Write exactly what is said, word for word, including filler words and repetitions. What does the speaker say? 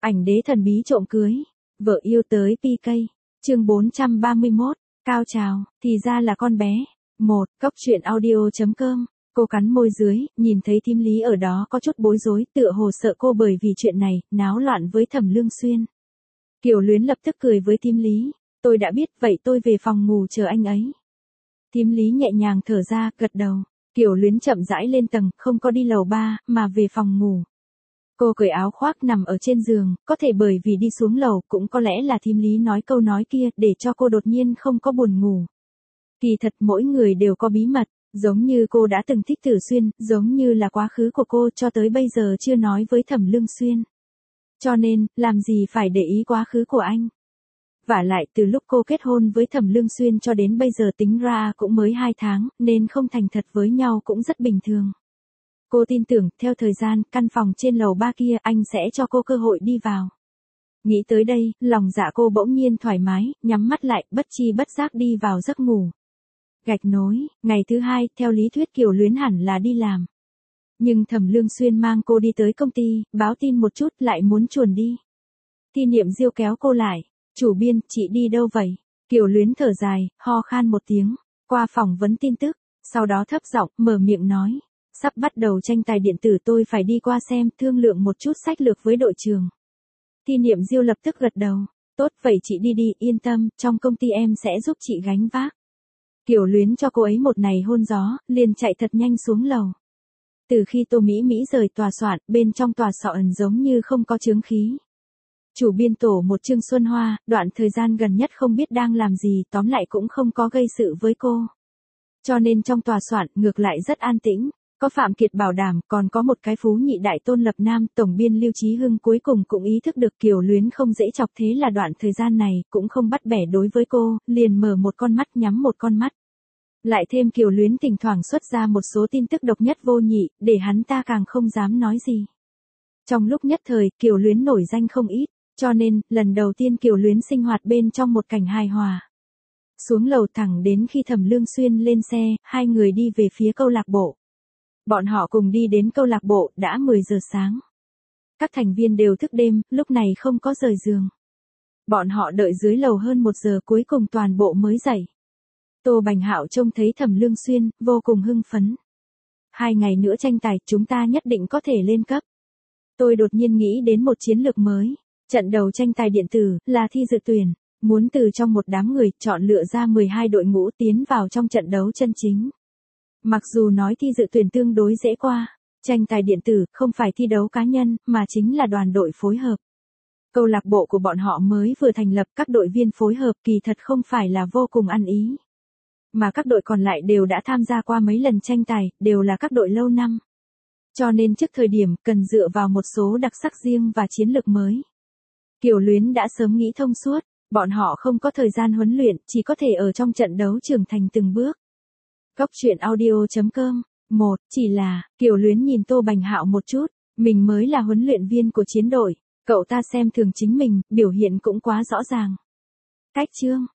Ảnh đế thần bí trộm cưới, vợ yêu tới pê ca. Chương bốn trăm ba mươi mốt, cao trào, thì ra là con bé. một. Cốc truyện audio chấm com. Cô cắn môi dưới, nhìn thấy thím Lý ở đó có chút bối rối, tựa hồ sợ cô bởi vì chuyện này, náo loạn với Thẩm Lương Xuyên. Kiều Luyến lập tức cười với thím Lý, tôi đã biết, vậy tôi về phòng ngủ chờ anh ấy. Thím Lý nhẹ nhàng thở ra, gật đầu. Kiều Luyến chậm rãi lên tầng, không có đi lầu ba, mà về phòng ngủ. Cô cởi áo khoác nằm ở trên giường, có thể bởi vì đi xuống lầu, cũng có lẽ là thím Lý nói câu nói kia, để cho cô đột nhiên không có buồn ngủ. Kỳ thật mỗi người đều có bí mật, giống như cô đã từng thích Tử Xuyên, giống như là quá khứ của cô cho tới bây giờ chưa nói với Thẩm Lương Xuyên. Cho nên, làm gì phải để ý quá khứ của anh. Vả lại từ lúc cô kết hôn với Thẩm Lương Xuyên cho đến bây giờ tính ra cũng mới hai tháng, nên không thành thật với nhau cũng rất bình thường. Cô tin tưởng, theo thời gian, căn phòng trên lầu ba kia anh sẽ cho cô cơ hội đi vào. Nghĩ tới đây, lòng dạ cô bỗng nhiên thoải mái, nhắm mắt lại, bất chi bất giác đi vào giấc ngủ. Gạch nối, ngày thứ hai, theo lý thuyết Kiều Luyến hẳn là đi làm. Nhưng Thẩm Lương Xuyên mang cô đi tới công ty, báo tin một chút lại muốn chuồn đi. Thi Niệm Diêu kéo cô lại, chủ biên, chị đi đâu vậy? Kiều Luyến thở dài, ho khan một tiếng, qua phỏng vấn tin tức, sau đó thấp giọng, mở miệng nói. Sắp bắt đầu tranh tài điện tử tôi phải đi qua xem, thương lượng một chút sách lược với đội trưởng. Thi Niệm Diêu lập tức gật đầu, tốt vậy chị đi đi, yên tâm, trong công ty em sẽ giúp chị gánh vác. Kiều Luyến cho cô ấy một này hôn gió, liền chạy thật nhanh xuống lầu. Từ khi Tô Mỹ Mỹ rời tòa soạn, bên trong tòa soạn giống như không có chướng khí. Chủ biên tổ một Trương Xuân Hoa, đoạn thời gian gần nhất không biết đang làm gì, tóm lại cũng không có gây sự với cô. Cho nên trong tòa soạn, ngược lại rất an tĩnh. Có Phạm Kiệt bảo đảm, còn có một cái phú nhị đại Tôn Lập Nam, tổng biên Lưu Chí Hưng cuối cùng cũng ý thức được Kiều Luyến không dễ chọc, thế là đoạn thời gian này, cũng không bắt bẻ đối với cô, liền mở một con mắt nhắm một con mắt. Lại thêm Kiều Luyến thỉnh thoảng xuất ra một số tin tức độc nhất vô nhị, để hắn ta càng không dám nói gì. Trong lúc nhất thời, Kiều Luyến nổi danh không ít, cho nên, lần đầu tiên Kiều Luyến sinh hoạt bên trong một cảnh hài hòa. Xuống lầu thẳng đến khi Thẩm Lương Xuyên lên xe, hai người đi về phía câu lạc bộ. Bọn họ cùng đi đến câu lạc bộ, đã mười giờ sáng. Các thành viên đều thức đêm, lúc này không có rời giường. Bọn họ đợi dưới lầu hơn một giờ cuối cùng toàn bộ mới dậy. Tô Bành Hạo trông thấy Thẩm Lương Xuyên, vô cùng hưng phấn. Hai ngày nữa tranh tài, chúng ta nhất định có thể lên cấp. Tôi đột nhiên nghĩ đến một chiến lược mới. Trận đầu tranh tài điện tử, là thi dự tuyển. Muốn từ trong một đám người, chọn lựa ra mười hai đội ngũ tiến vào trong trận đấu chân chính. Mặc dù nói thi dự tuyển tương đối dễ qua, tranh tài điện tử không phải thi đấu cá nhân, mà chính là đoàn đội phối hợp. Câu lạc bộ của bọn họ mới vừa thành lập, các đội viên phối hợp kỳ thật không phải là vô cùng ăn ý. Mà các đội còn lại đều đã tham gia qua mấy lần tranh tài, đều là các đội lâu năm. Cho nên trước thời điểm, cần dựa vào một số đặc sắc riêng và chiến lược mới. Kiều Luyến đã sớm nghĩ thông suốt, bọn họ không có thời gian huấn luyện, chỉ có thể ở trong trận đấu trưởng thành từng bước. Cốc truyện audio chấm com. một. Chỉ là, Kiều Luyến nhìn Tô Bành Hạo một chút, mình mới là huấn luyện viên của chiến đội, cậu ta xem thường chính mình, biểu hiện cũng quá rõ ràng. Cách chương,